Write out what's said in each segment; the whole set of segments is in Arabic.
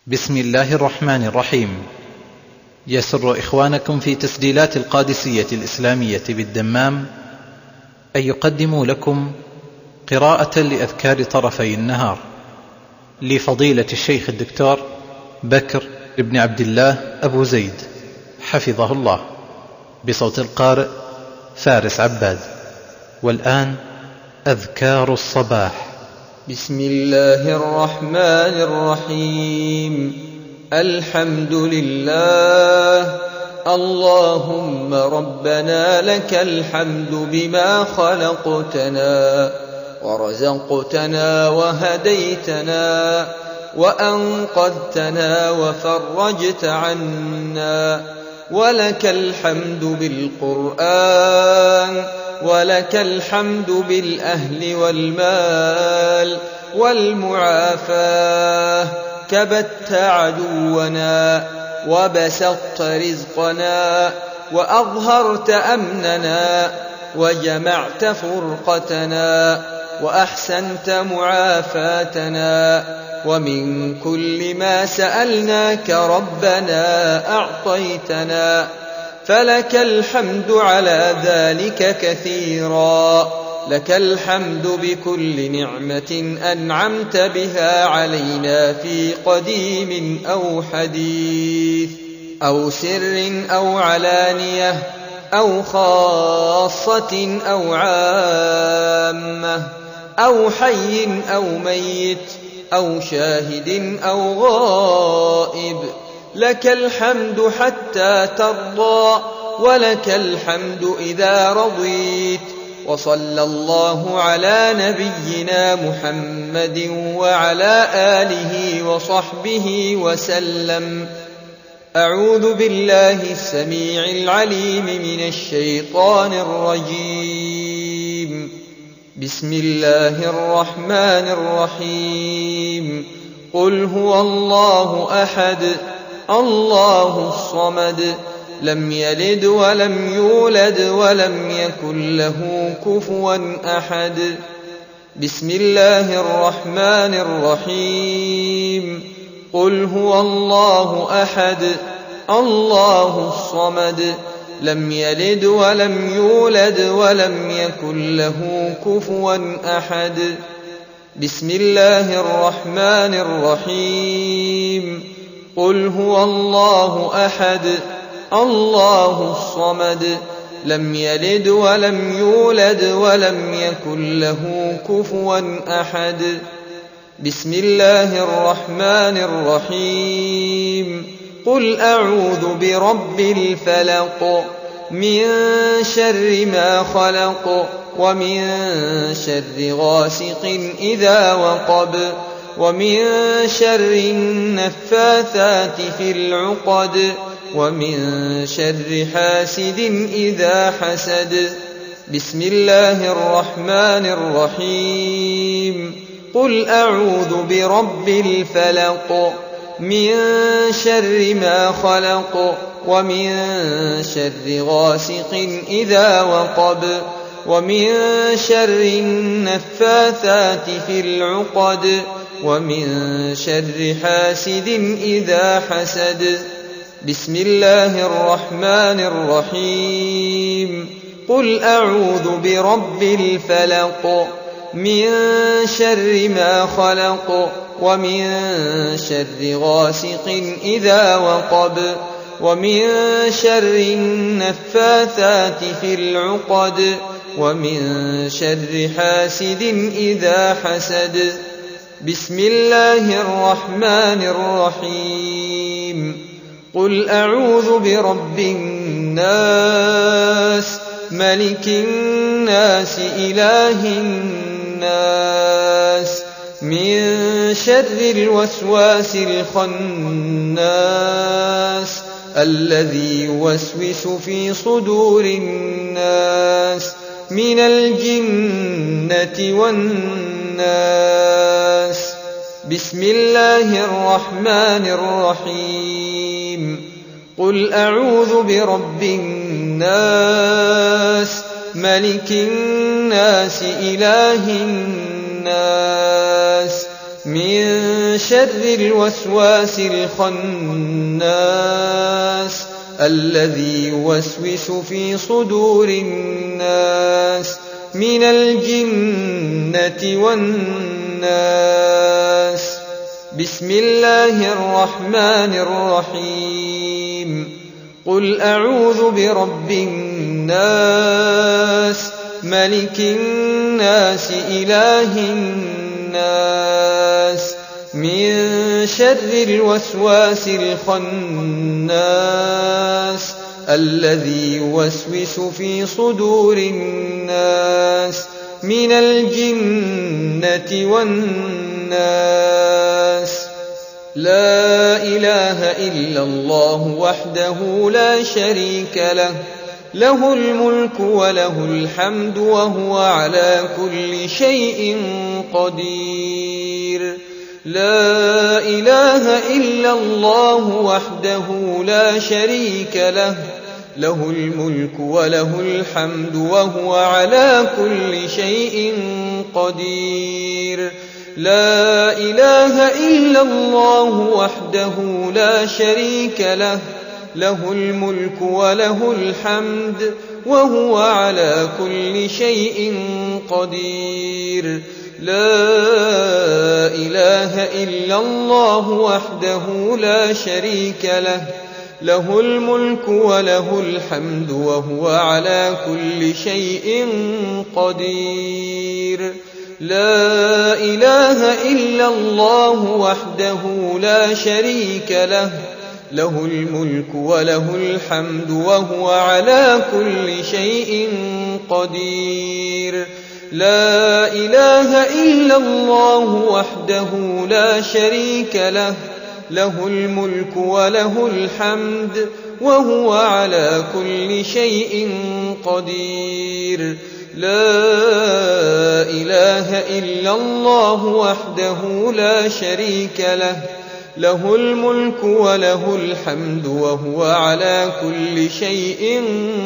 بسم الله الرحمن الرحيم. يسر إخوانكم في تسجيلات القادسية الإسلامية بالدمام أن يقدموا لكم قراءة لأذكار طرفي النهار لفضيلة الشيخ الدكتور بكر بن عبد الله أبو زيد حفظه الله، بصوت القارئ فارس عباد. والآن أذكار الصباح. بسم الله الرحمن الرحيم. الحمد لله. اللهم ربنا لك الحمد بما خلقتنا ورزقتنا وهديتنا وأنقذتنا وفرجت عنا، ولك الحمد بالقرآن، ولك الحمد بالأهل والمال والمعافاة. كبت عدونا وبسطت رزقنا وأظهرت أمننا وجمعت فرقتنا وأحسنت معافاتنا، ومن كل ما سألناك ربنا أعطيتنا، فلك الحمد على ذلك كثيرا. لك الحمد بكل نعمة أنعمت بها علينا في قديم أو حديث أو سر أو علانية أو خاصة أو عامة أو حي أو ميت أو شاهد أو غائب. لك الحمد حتى ترضى، ولك الحمد إذا رضيت. وصلى الله على نبينا محمد وعلى آله وصحبه وسلم. أعوذ بالله السميع العليم من الشيطان الرجيم. بسم الله الرحمن الرحيم. قل هو الله أحد الله الصمد، لم يلد ولم يولد ولم يكن له كفوا أحد. بسم الله الرحمن الرحيم. قل هو الله أحد الله الصمد، لم يلد ولم يولد ولم يكن له كفوا أحد. بسم الله الرحمن الرحيم. قل هو الله أحد الله الصمد، لم يلد ولم يولد ولم يكن له كفوا أحد. بسم الله الرحمن الرحيم. قل أعوذ برب الفلق، من شر ما خلق، ومن شر غاسق إذا وقب، ومن شر النفاثات في العقد، ومن شر حاسد إذا حسد. بسم الله الرحمن الرحيم. قل أعوذ برب الفلق، من شر ما خلق، ومن شر غاسق إذا وقب، ومن شر النفاثات في العقد، ومن شر حاسد إذا حسد. بسم الله الرحمن الرحيم. قل أعوذ برب الفلق، من شر ما خلق، ومن شر غاسق إذا وقب، ومن شر النفاثات في العقد، ومن شر حاسد إذا حسد. بسم الله الرحمن الرحيم. قل أعوذ برب الناس، ملك الناس، إله الناس، من شر الوسواس الخناس، الذي يوسوس في صدور الناس من الجنة والناس. بسم الله الرحمن الرحيم. قل أعوذ برب الناس، ملك الناس، إله الناس، من شر الوسواس الخناس الذي يوسوس في صدور الناس من الجنة والناس. بسم الله الرحمن الرحيم. قل أعوذ برب الناس ملك الناس إله الناس من شر الوسواس الخناس الذي يوسوس في صدور الناس من الجنة والناس. لا إله إلا الله وحده لا شريك له، له الملك وله الحمد وهو على كل شيء قدير. لا إله إلا الله وحده لا شريك له، له الملك وله الحمد وهو على كل شيء قدير. لا إله إلا الله وحده لا شريك له، له الملك وله الحمد وهو على كل شيء قدير. لا إله إلا الله وحده لا شريك له، له الملك وله الحمد وهو على كل شيء قدير. لا إله إلا الله وحده لا شريك له، له الملك وله الحمد وهو على كل شيء قدير. لا إله إلا الله وحده لا شريك له، له الملك وله الحمد وهو على كل شيء قدير. لا إله إلا الله وحده لا شريك له، له الملك وله الحمد وهو على كل شيء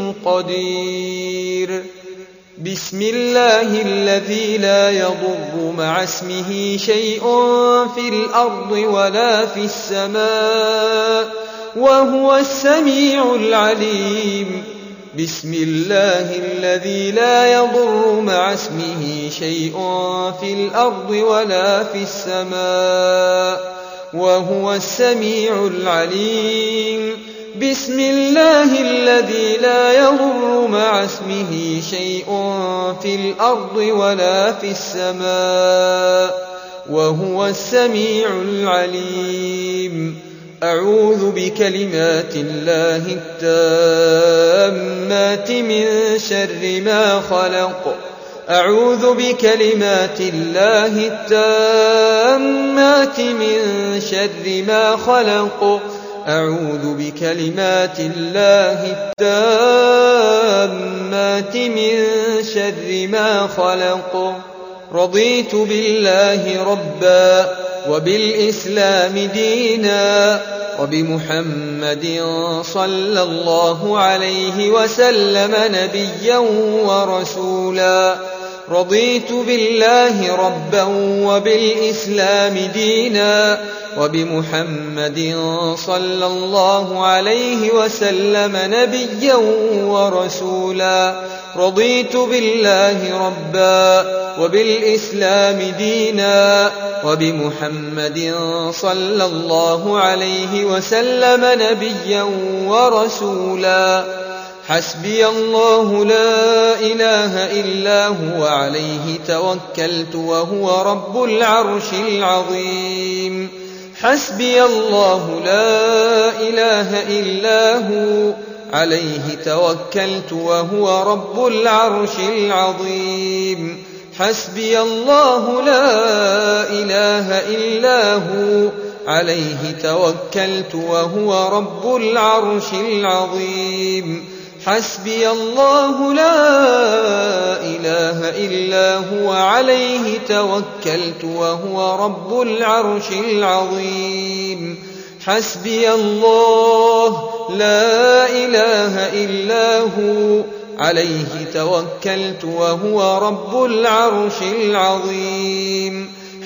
قدير. بسم الله الذي لا يضر مع اسمه شيء في الأرض ولا في السماء وهو السميع العليم. بسم الله الذي لا يضر مع اسمه شيء في الأرض ولا في السماء وهو السميع العليم. بسم الله الذي لا يضر مع اسمه شيء في الأرض ولا في السماء وهو السميع العليم. أعوذ بكلمات الله التامات من شر ما خلق. أعوذ بكلمات الله التامات من شر ما خلق. أعوذ بكلمات الله التامات من شر ما خلق. رضيت بالله ربا وبالإسلام دينا وبمحمد صلى الله عليه وسلم نبيا ورسولا. رضيت بالله ربا وبالإسلام دينا وبمحمد صلى الله عليه وسلم نبيا ورسولا. رضيت بالله ربا وبالإسلام دينا وبمحمد صلى الله عليه وسلم نبيا ورسولا. حسبي الله لا إله إلا هو عليه توكلت وهو رب العرش العظيم. حسبي الله لا إله إلا هو عليه توكلت وهو رب العرش العظيم. حسبي الله لا إله إلا هو عليه توكلت وهو رب العرش العظيم. حسبي الله لا إله إلا هو عليه توكلت وهو رب العرش العظيم. حسبي الله لا إله إلا هو عليه توكلت وهو رب العرش العظيم.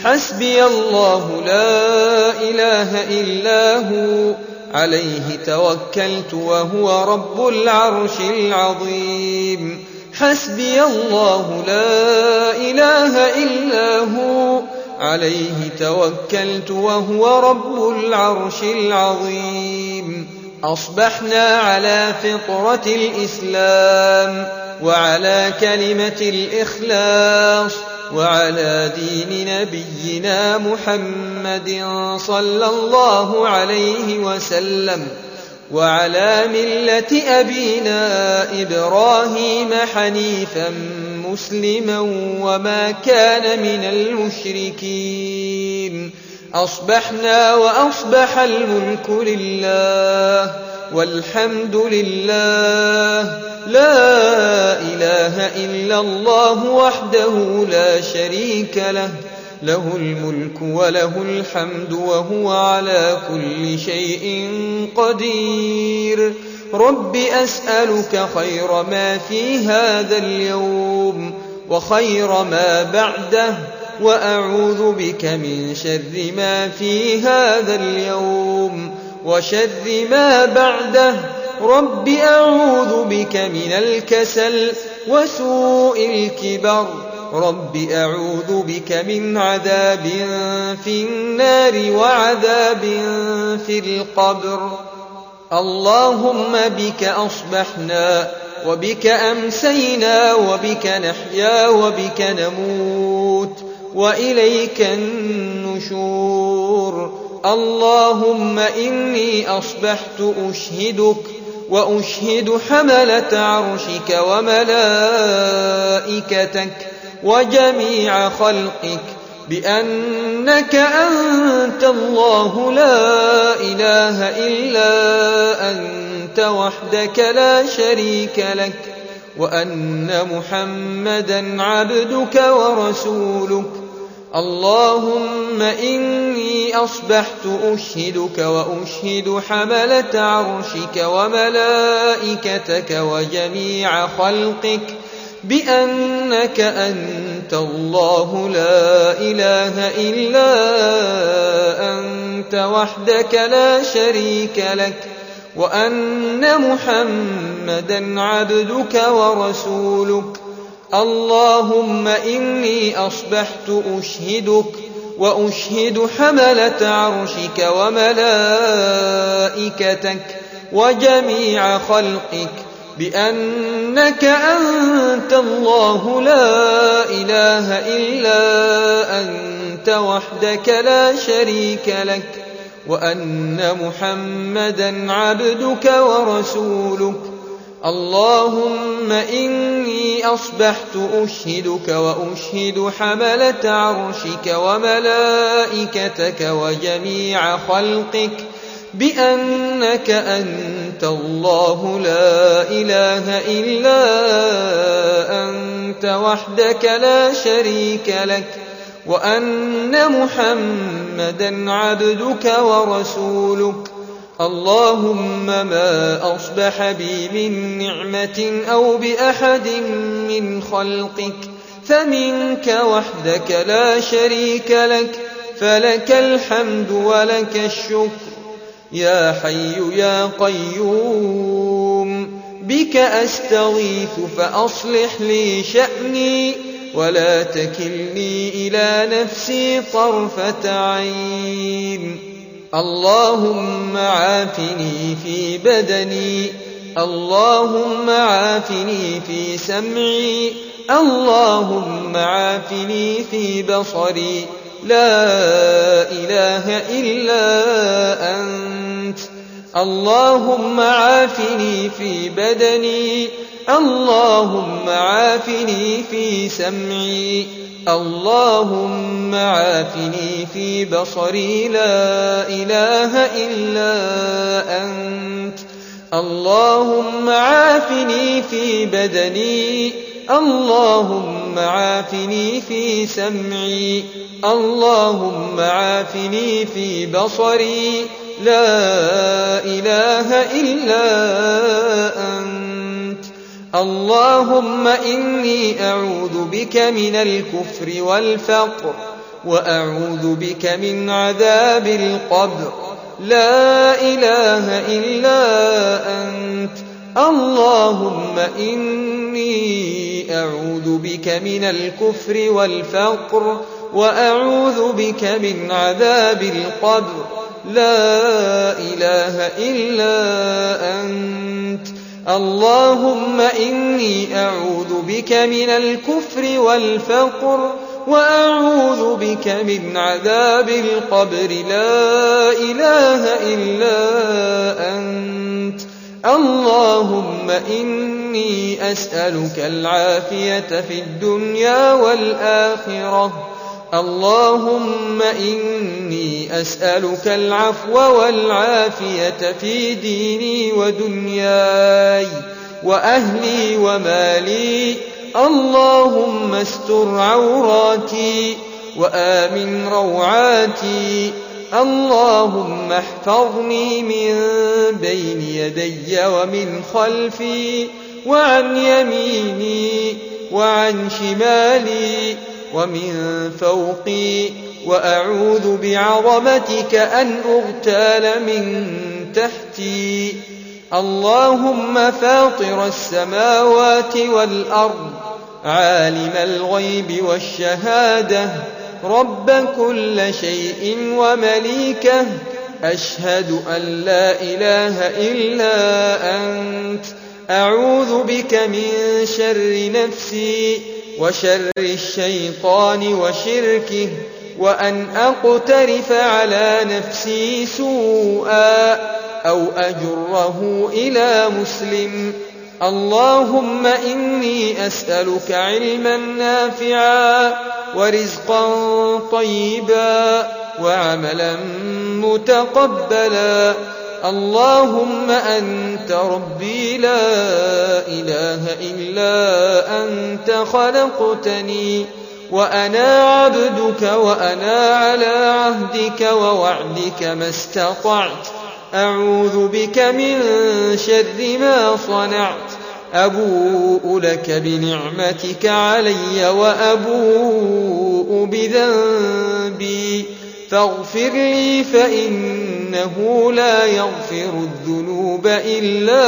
حسبي الله لا إله إلا هو عليه توكلت وهو رب العرش العظيم. حسبي الله لا إله إلا هو عليه توكلت وهو رب العرش العظيم. أصبحنا على فطرة الإسلام وعلى كلمة الإخلاص وعلى دين نبينا محمد صلى الله عليه وسلم وعلى ملة أبينا إبراهيم حنيفا مسلما وما كان من المشركين. أصبحنا وأصبح الملك لله والحمد لله، لا إله إلا الله وحده لا شريك له، له الملك وله الحمد وهو على كل شيء قدير. رب أسألك خير ما في هذا اليوم وخير ما بعده، وأعوذ بك من شر ما في هذا اليوم وشر ما بعده. رب أعوذ بك من الكسل وسوء الكبر. رب أعوذ بك من عذاب في النار وعذاب في القبر. اللهم بك أصبحنا وبك أمسينا وبك نحيا وبك نموت وإليك النشور. اللهم إني أصبحت أشهدك وأشهد حملة عرشك وملائكتك وجميع خلقك بأنك أنت الله لا إله إلا أنت وحدك لا شريك لك، وأن محمدا عبدك ورسولك. اللهم إني أصبحت أشهدك وأشهد حملة عرشك وملائكتك وجميع خلقك بأنك أنت الله لا إله إلا أنت وحدك لا شريك لك، وأن محمدا عبدك ورسولك. اللهم إني أصبحت أشهدك وأشهد حملة عرشك وملائكتك وجميع خلقك بأنك أنت الله لا إله إلا أنت وحدك لا شريك لك، وأن محمدا عبدك ورسولك. اللهم إني أصبحت أشهدك وأشهد حملة عرشك وملائكتك وجميع خلقك بأنك أنت الله لا إله إلا أنت وحدك لا شريك لك، وأن محمدا عبدك ورسولك. اللهم ما أصبح بي من نعمة أو بأحد من خلقك فمنك وحدك لا شريك لك، فلك الحمد ولك الشكر. يا حي يا قيوم بك أستغيث فأصلح لي شأني ولا تكلني إلى نفسي طرفة عين. اللهم عافني في بدني، اللهم عافني في سمعي، اللهم عافني في بصري. لا إله إلا أنت. اللهم عافني في بدني، اللهم عافني في سمعي، اللهم عافني في بصري. لا إله إلا أنت. اللهم عافني في بدني، اللهم عافني في سمعي، اللهم عافني في بصري. لا إله إلا أنت. اللهم إني أعوذ بك من الكفر والفقر وأعوذ بك من عذاب القبر. لا إله إلا أنت اللهم إني أعوذ بك من الكفر والفقر وأعوذ بك من عذاب القبر. لا إله إلا أنت اللهم إني أعوذ بك من الكفر والفقر وأعوذ بك من عذاب القبر. لا إله إلا أنت اللهم إني أسألك العافية في الدنيا والآخرة. اللهم إني أسألك العفو والعافية في ديني ودنياي وأهلي ومالي. اللهم استر عوراتي وآمن روعاتي. اللهم احفظني من بين يدي ومن خلفي وعن يميني وعن شمالي ومن فوقي، وأعوذ بعظمتك أن أغتال من تحتي. اللهم فاطر السماوات والأرض عالم الغيب والشهادة رب كل شيء ومليكه، أشهد أن لا إله إلا أنت. أعوذ بك من شر نفسي وشر الشيطان وشركه وأن أقترف على نفسي سوءا أو أجره إلى مسلم. اللهم إني أسألك علما نافعا ورزقا طيبا وعملا متقبلا. اللهم أنت ربي لا إله إلا أنت خلقتني وأنا عبدك وأنا على عهدك ووعدك ما استطعت. أعوذ بك من شر ما صنعت. أبوء لك بنعمتك علي وأبوء بذنبي فاغفر لي فإنه لا يغفر الذنوب إلا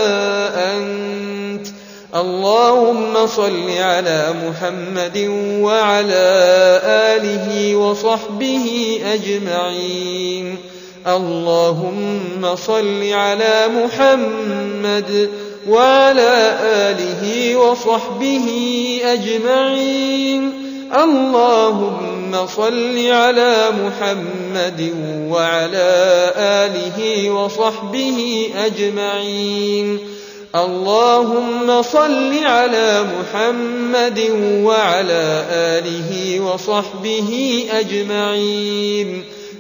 أنت. اللهم صل على محمد وعلى آله وصحبه أجمعين. اللهم صل على محمد وعلى آله وصحبه أجمعين. اللهم صل على محمد وعلى آله وصحبه أجمعين. اللهم صل على محمد وعلى آله وصحبه أجمعين.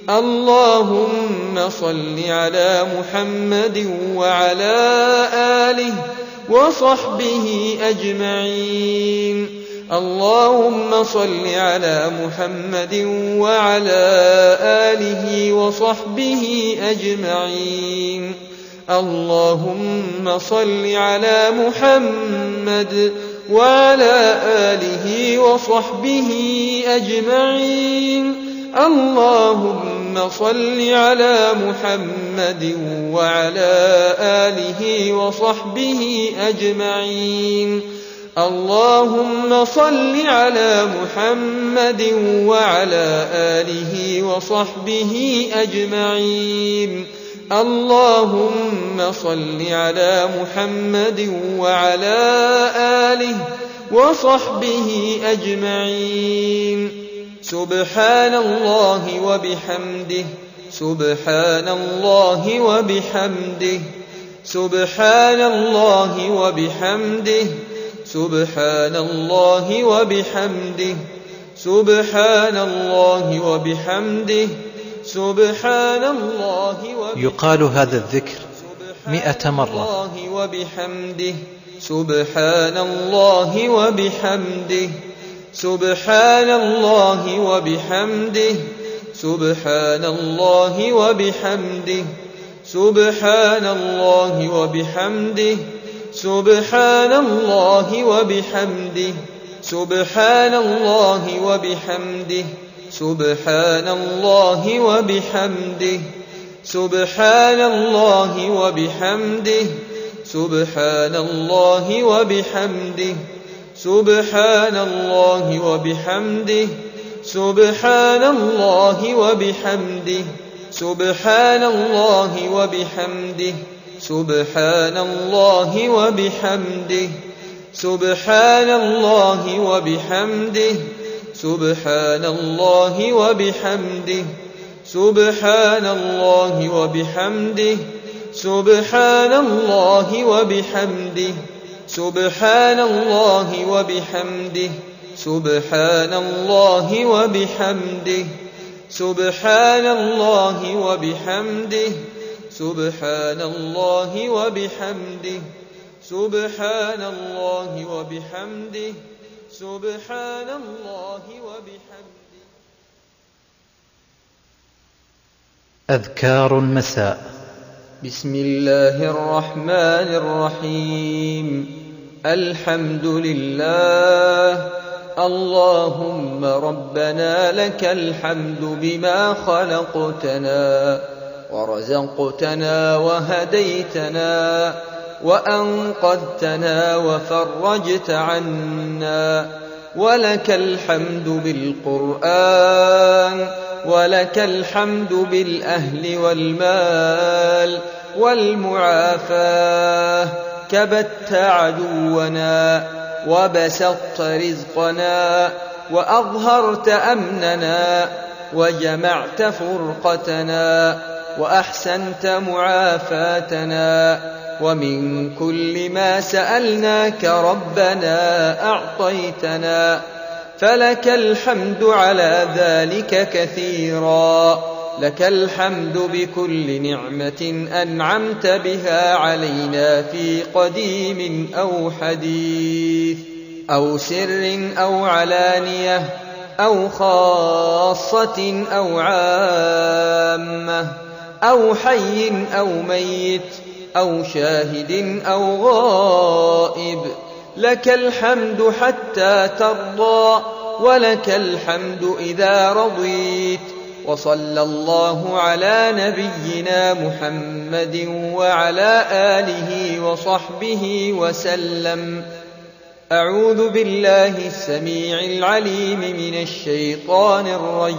اللهم صل على محمد وعلى آله وصحبه أجمعين. اللهم صل على محمد وعلى آله وصحبه أجمعين. اللهم صل على محمد وعلى آله وصحبه أجمعين. اللهم صل على محمد وعلى آله وصحبه أجمعين. اللهم صل على محمد وعلى آله وصحبه أجمعين. اللهم صل على محمد وعلى آله وصحبه أجمعين. سبحان الله وبحمده. سبحان الله وبحمده. سبحان الله وبحمده. سبحان الله وبحمده. سبحان الله وبحمده. سبحان الله وبحمده. يقال هذا الذكر 100 مرة. وبحمده. سبحان الله وبحمده. سبحان الله وبحمده. سبحان الله وبحمده. سبحان الله وبحمده. سبحان الله وبحمده. سبحان الله وبحمده. سبحان الله وبحمده سبحان الله وبحمده سبحان الله وبحمده سبحان الله وبحمده سبحان الله وبحمده سبحان الله وبحمده سبحان الله وبحمده سبحان الله وبحمده سبحان الله وبحمده سبحان الله وبحمده سبحان الله وبحمده سبحان الله وبحمده سبحان الله وبحمده سبحان الله وبحمده سبحان الله وبحمده سبحان الله وبحمده سبحان الله وبحمده. أذكار المساء. بسم الله الرحمن الرحيم. الحمد لله اللهم ربنا لك الحمد بما خلقتنا ورزقتنا وهديتنا وأنقذتنا وفرجت عنا، ولك الحمد بالقرآن، ولك الحمد بالأهل والمال والمعافاة، كبت عدونا وبسطت رزقنا وأظهرت أمننا وجمعت فرقتنا وأحسنت معافاتنا، ومن كل ما سألناك ربنا أعطيتنا، فلك الحمد على ذلك كثيرا. لك الحمد بكل نعمة أنعمت بها علينا في قديم أو حديث أو سر أو علانية أو خاصة أو عامة أو حي أو ميت أو شاهد أو غائب. لك الحمد حتى ترضى، ولك الحمد إذا رضيت. وصلى الله على نبينا محمد وعلى آله وصحبه وسلم. أعوذ بالله السميع العليم من الشيطان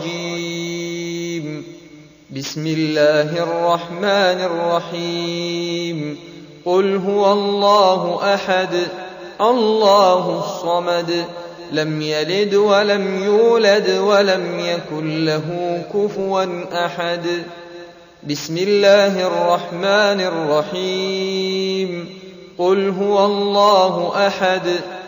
الرجيم. بسم الله الرحمن الرحيم. قل هو الله أحد الله الصمد، لم يلد ولم يولد ولم يكن له كفوا أحد. بسم الله الرحمن الرحيم. قل هو الله أحد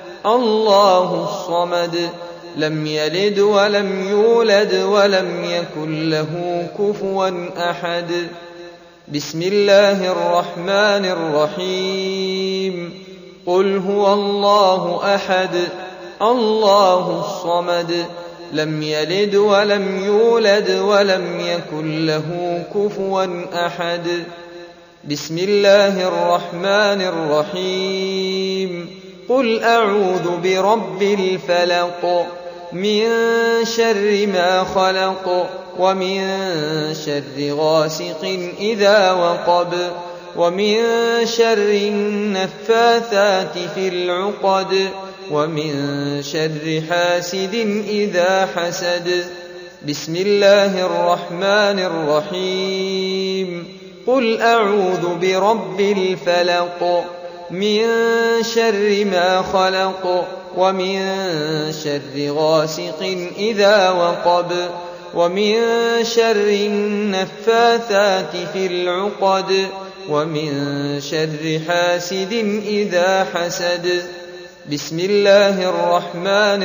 الله الصمد، لم يلد ولم يولد ولم يكن له كفوا أحد. بسم الله الرحمن الرحيم. قل هو الله أحد الله الصمد، لم يلد ولم يولد ولم يكن له كفوا أحد. بسم الله الرحمن الرحيم. قل أعوذ برب الفلق، من شر ما خلق، ومن شر غاسق إذا وقب، ومن شر النفاثات في العقد، ومن شر حاسد إذا حسد. بسم الله الرحمن الرحيم. قل أعوذ برب الفلق، من شر ما خلق، ومن شر غاسق إذا وقب، ومن شر النفاثات في العقد، ومن شر حاسد إذا حسد. بسم الله الرحمن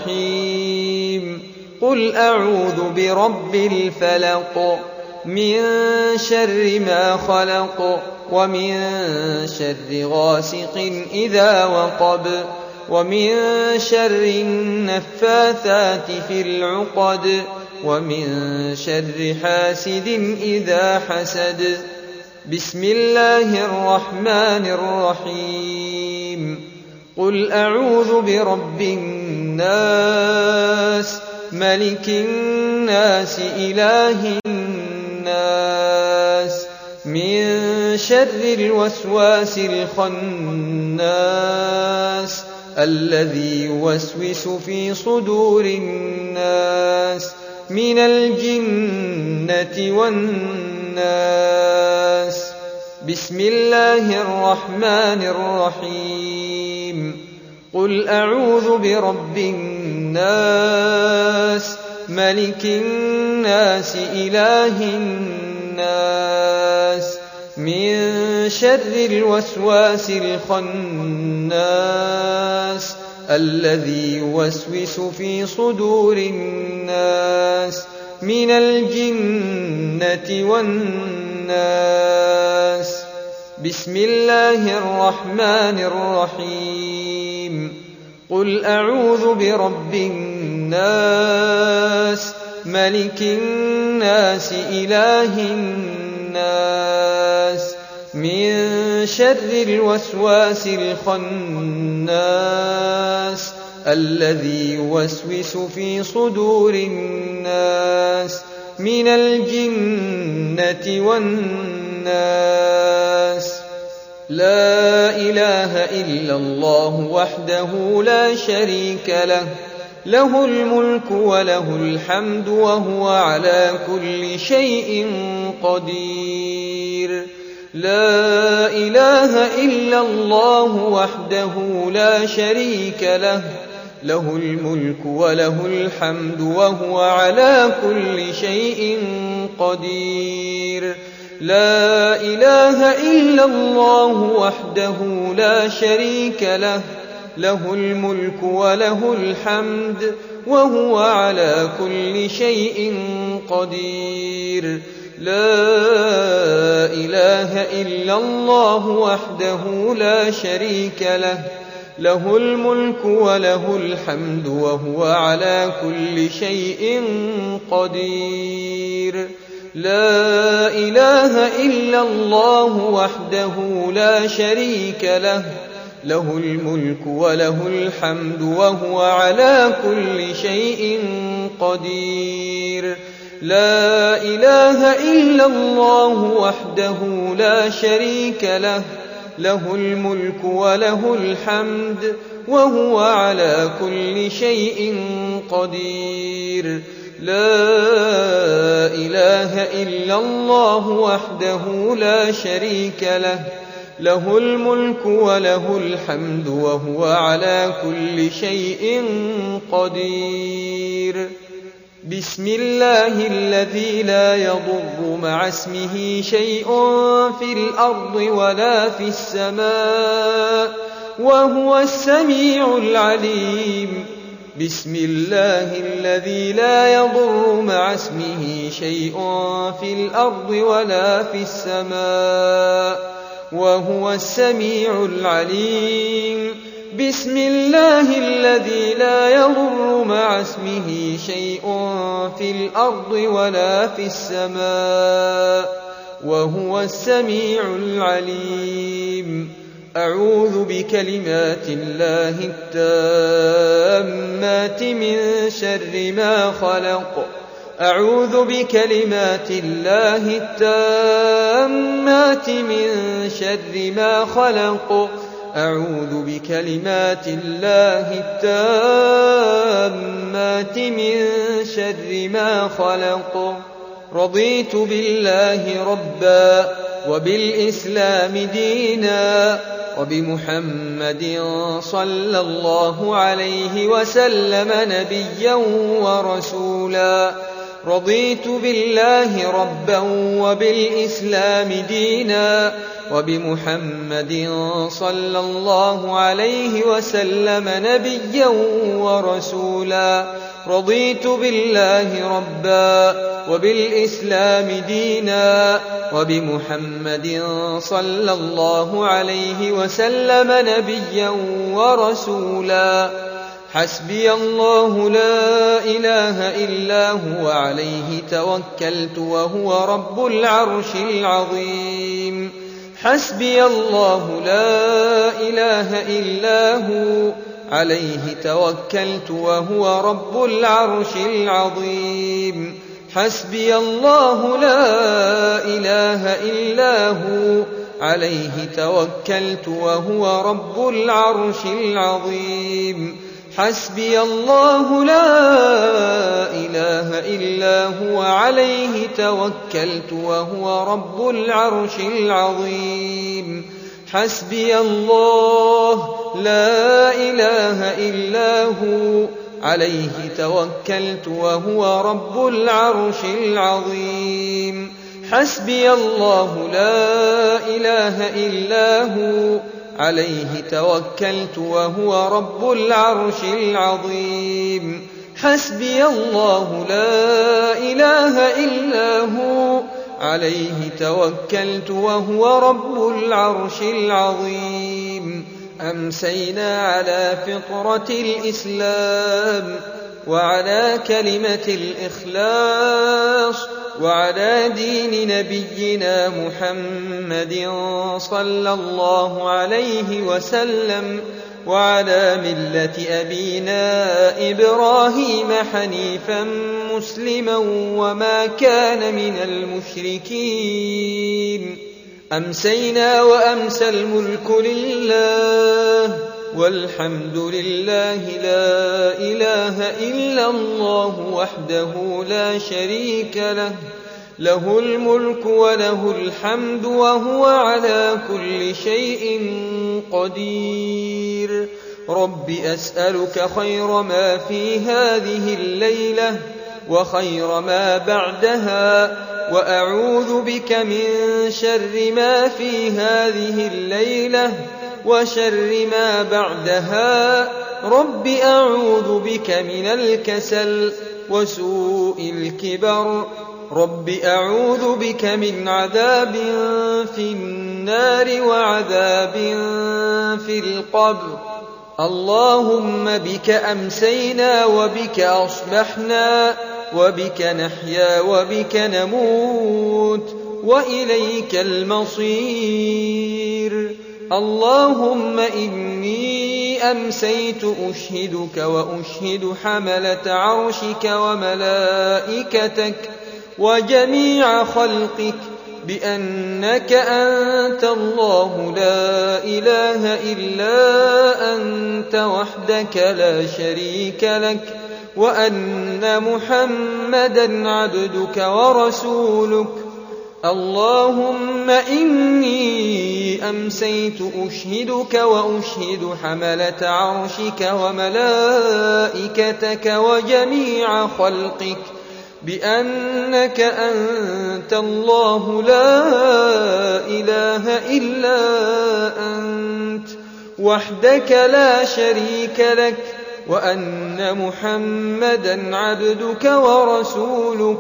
الرحيم. قل أعوذ برب الفلق، من شر ما خلق، ومن شر غاسق إذا وقب، ومن شر النفاثات في العقد، ومن شر حاسد إذا حسد. بسم الله الرحمن الرحيم. قل أعوذ برب الناس، ملك الناس إله الناس من شر الوسواس الخناس الذي يوسوس في صدور الناس من الجنة والناس. بسم الله الرحمن الرحيم. قل أعوذ برب الناس ملك الناس إله الناس من شر الوسواس الخناس الذي يوسوس في صدور الناس من الجنة والناس. بسم الله الرحمن الرحيم. قل أعوذ برب الناس ملك الناس إله الناس من شر الوسواس الخناس الذي يوسوس في صدور الناس من الجنة والناس. لا إله إلا الله وحده لا شريك له له الملك وله الحمد وهو على كل شيء قدير. لا إله إلا الله وحده لا شريك له له الملك وله الحمد وهو على كل شيء قدير. لا إله إلا الله وحده لا شريك له له الملك وله الحمد وهو على كل شيء قدير. لا إله إلا الله وحده لا شريك له له الملك وله الحمد وهو على كل شيء قدير. لا إله إلا الله وحده لا شريك له له الملك وله الحمد وهو على كل شيء قدير. لا إله إلا الله وحده لا شريك له له الملك وله الحمد وهو على كل شيء قدير. لا إله إلا الله وحده لا شريك له له الملك وله الحمد وهو على كل شيء قدير. بسم الله الذي لا يضر مع اسمه شيء في الأرض ولا في السماء وهو السميع العليم. بسم الله الذي لا يضر مع اسمه شيء في الأرض ولا في السماء وهو السميع العليم. بسم الله الذي لا يضر مع اسمه شيء في الأرض ولا في السماء وهو السميع العليم. أعوذ بكلمات الله التامات من شر ما خلق. أعوذ بكلمات الله التامات من شر ما خلق. أعوذ بكلمات الله التامات من شر ما خلق. رضيت بالله ربا وبالإسلام دينا وبمحمد صلى الله عليه وسلم نبيا ورسولا. رضيت بالله ربا وبالإسلام دينا وبمحمد صلى الله عليه وسلم نبيا ورسولا. رضيت بالله ربا وبالإسلام دينا وبمحمد صلى الله عليه وسلم نبيا ورسولا. حسبي الله لا إله إلا هو عليه توكلت وهو رب العرش العظيم. حسبي الله لا إله إلا هو عليه توكلت وهو رب العرش العظيم حسبي الله لا إله إلا هو عليه توكلت وهو رب العرش العظيم حسبي الله لا إله إلا هو عليه توكلت وهو رب العرش العظيم حسبي الله لا إله إلا هو عليه توكلت وهو رب العرش العظيم حسبي الله لا إله إلا هو عليه توكلت وهو رب العرش العظيم حسبي الله لا إله إلا هو عليه توكلت وهو رب العرش العظيم أمسينا على فطرة الإسلام وعلى كلمة الإخلاص وعلى دين نبينا محمد صلى الله عليه وسلم وعلى ملة أبينا إبراهيم حنيفا مسلما وما كان من المشركين أمسينا وأمسى الملك لله والحمد لله لا إله إلا الله وحده لا شريك له له الملك وله الحمد وهو على كل شيء قدير رب أسألك خير ما في هذه الليلة وخير ما بعدها وأعوذ بك من شر ما في هذه الليلة وشر ما بعدها رب أعوذ بك من الكسل وسوء الكبر رب أعوذ بك من عذاب في النار وعذاب في القبر اللهم بك أمسينا وبك أصبحنا وبك نحيا وبك نموت وإليك المصير اللهم إني أمسيت أشهدك وأشهد حملة عرشك وملائكتك وجميع خلقك بأنك أنت الله لا إله إلا أنت وحدك لا شريك لك وأن محمدا عبدك ورسولك اللهم إني أمسيت أشهدك وأشهد حملة عرشك وملائكتك وجميع خلقك بأنك أنت الله لا إله إلا أنت وحدك لا شريك لك وأن محمدا عبدك ورسولك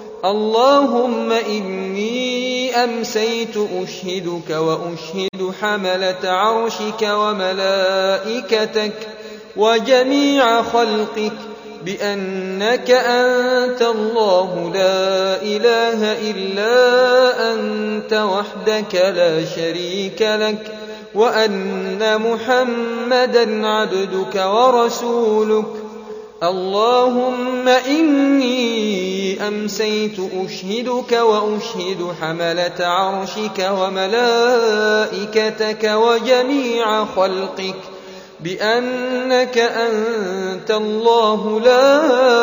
اللهم إني أمسيت أشهدك وأشهد حملة عرشك وملائكتك وجميع خلقك بأنك أنت الله لا إله إلا أنت وحدك لا شريك لك وأن محمدا عبدك ورسولك اللهم إني أمسيت أشهدك وأشهد حملة عرشك وملائكتك وجميع خلقك بأنك أنت الله لا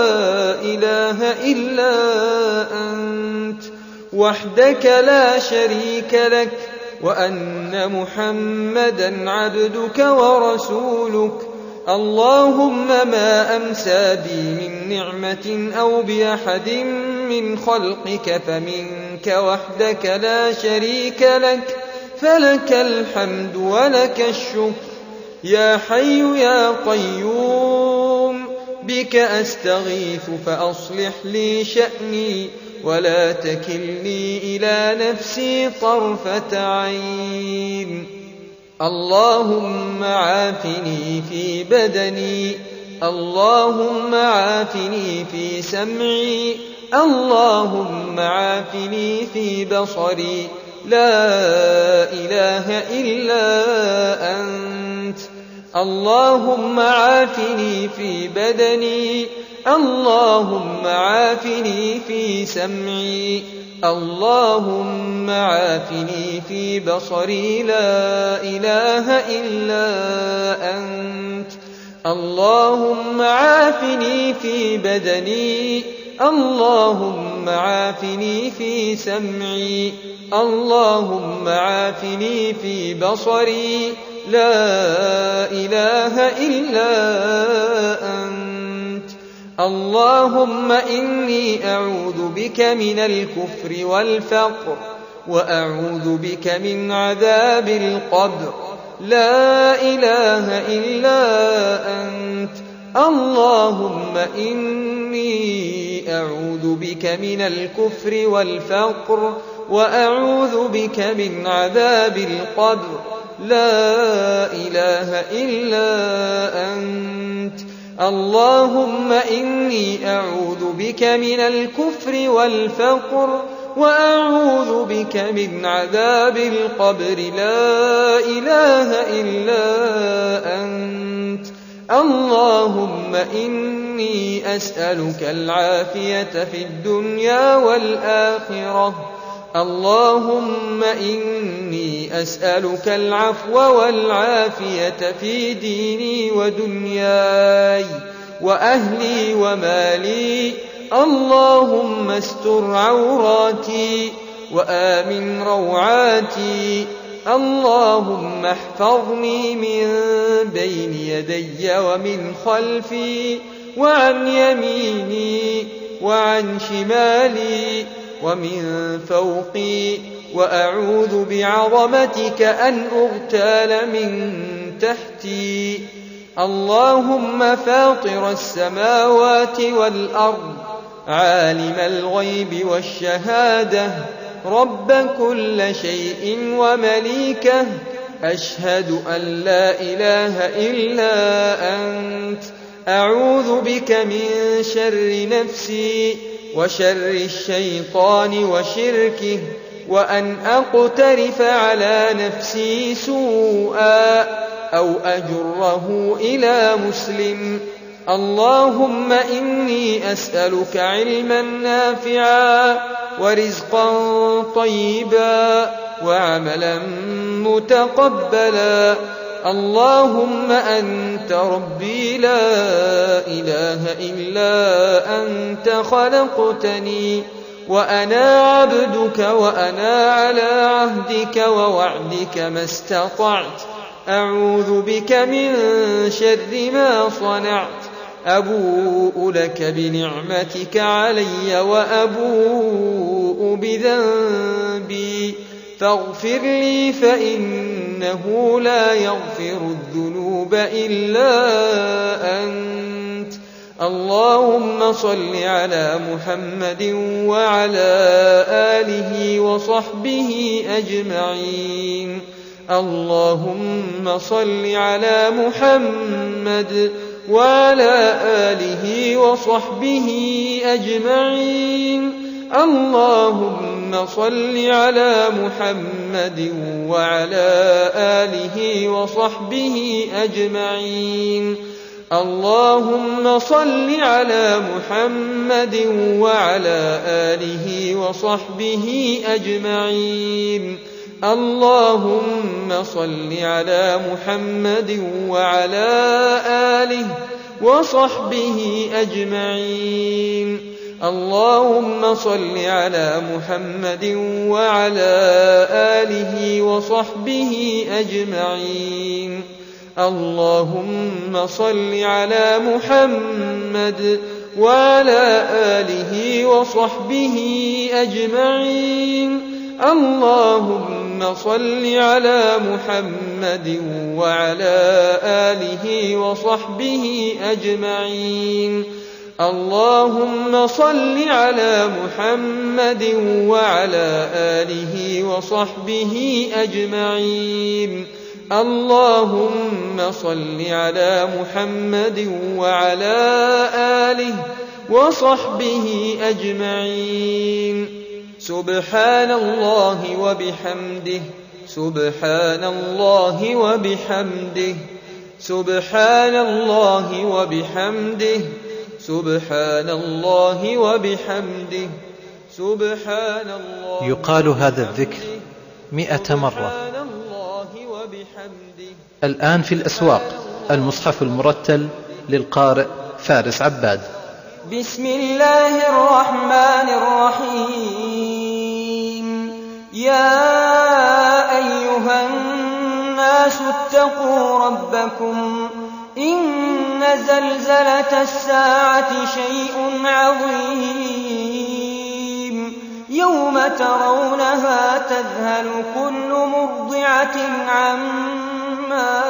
إله إلا أنت وحدك لا شريك لك وأن محمدا عبدك ورسولك اللهم ما أمسى بي من نعمة أو بأحد من خلقك فمنك وحدك لا شريك لك فلك الحمد ولك الشكر يا حي يا قيوم بك أستغيث فأصلح لي شأني ولا تكلني إلى نفسي طرفة عين اللهم عافني في بدني اللهم عافني في سمعي اللهم عافني في بصري لا إله إلا أنت اللهم عافني في بدني، اللهم عافني في سمعي، اللهم عافني في بصري، لا إله إلا أنت. اللهم عافني في بدني، اللهم عافني في سمعي، اللهم عافني في بصري، لا إله إلا أنت. اللهم إني أعوذ بك من الكفر والفقر، وأعوذ بك من عذاب القبر، لا إله إلا أنت. اللهم إني أعوذ بك من الكفر والفقر، وأعوذ بك من عذاب القبر، لا إله إلا أنت. اللهم إني أعوذ بك من الكفر والفقر، وأعوذ بك من عذاب القبر، لا إله إلا أنت. اللهم إني أسألك العافية في الدنيا والآخرة، اللهم إني أسألك العفو والعافية في ديني ودنياي وأهلي ومالي. اللهم استر عوراتي وآمن روعاتي، اللهم احفظني من بين يدي ومن خلفي وعن يميني وعن شمالي ومن فوقي، وأعوذ بعظمتك أن أغتال من تحتي. اللهم فاطر السماوات والأرض، عالم الغيب والشهادة، رب كل شيء ومليكه، أشهد أن لا إله إلا أنت. أعوذ بك من شر نفسي وشر الشيطان وشركه، وأن أقترف على نفسي سوءا أو أجره إلى مسلم. اللهم إني أسألك علما نافعا ورزقا طيبا وعملا متقبلا. اللهم أنت ربي، لا إله إلا أنت، خلقتني وأنا عبدك، وأنا على عهدك ووعدك ما استطعت. أعوذ بك من شر ما صنعت، أبوء لك بنعمتك علي وأبوء بذنبي، فاغفر لي فإنه لا يغفر الذنوب إلا أنت. اللهم صل على محمد وعلى آله وصحبه أجمعين. اللهم صل على محمد وعلى آله وصحبه أجمعين. اللهم صل على محمد وعلى آله وصحبه أجمعين. اللهم صل على محمد وعلى آله وصحبه أجمعين. اللهم صل على محمد وعلى آله وصحبه أجمعين. اللهم صل على محمد وعلى آله وصحبه أجمعين. اللهم صل على محمد وعلى آله وصحبه أجمعين. اللهم صل على محمد وعلى آله وصحبه أجمعين. اللهم صل على محمد وعلى آله وصحبه أجمعين. اللهم صل على محمد وعلى آله وصحبه أجمعين. سبحان الله وبحمده، سبحان الله وبحمده، سبحان الله وبحمده سبحان الله وبحمده سبحان الله. يقال هذا الذكر 100 مرة. الآن في الأسواق المصحف المرتل للقارئ فارس عباد. بسم الله الرحمن الرحيم. يا أيها الناس اتقوا ربكم إن زلزلة الساعة شيء عظيم يوم ترونها تذهل كل مرضعة عما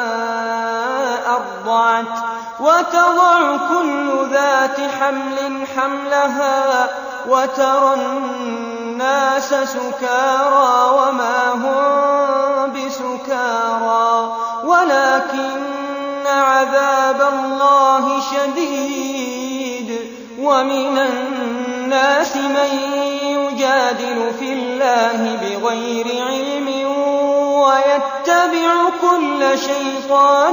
أرضعت وتضع كل ذات حمل حملها وترى الناس سكارى وما هم بسكارى ولكن عذاب الله شديد. ومن الناس من يجادل في الله بغير علم ويتبع كل شيطان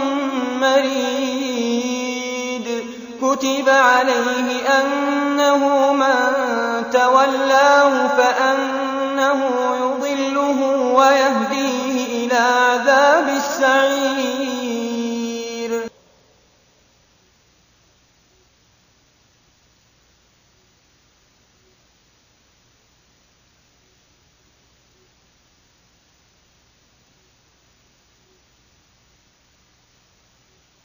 مريد. كتب عليه أنه من تولاه فأنه يضله ويهديه إلى عذاب السعير.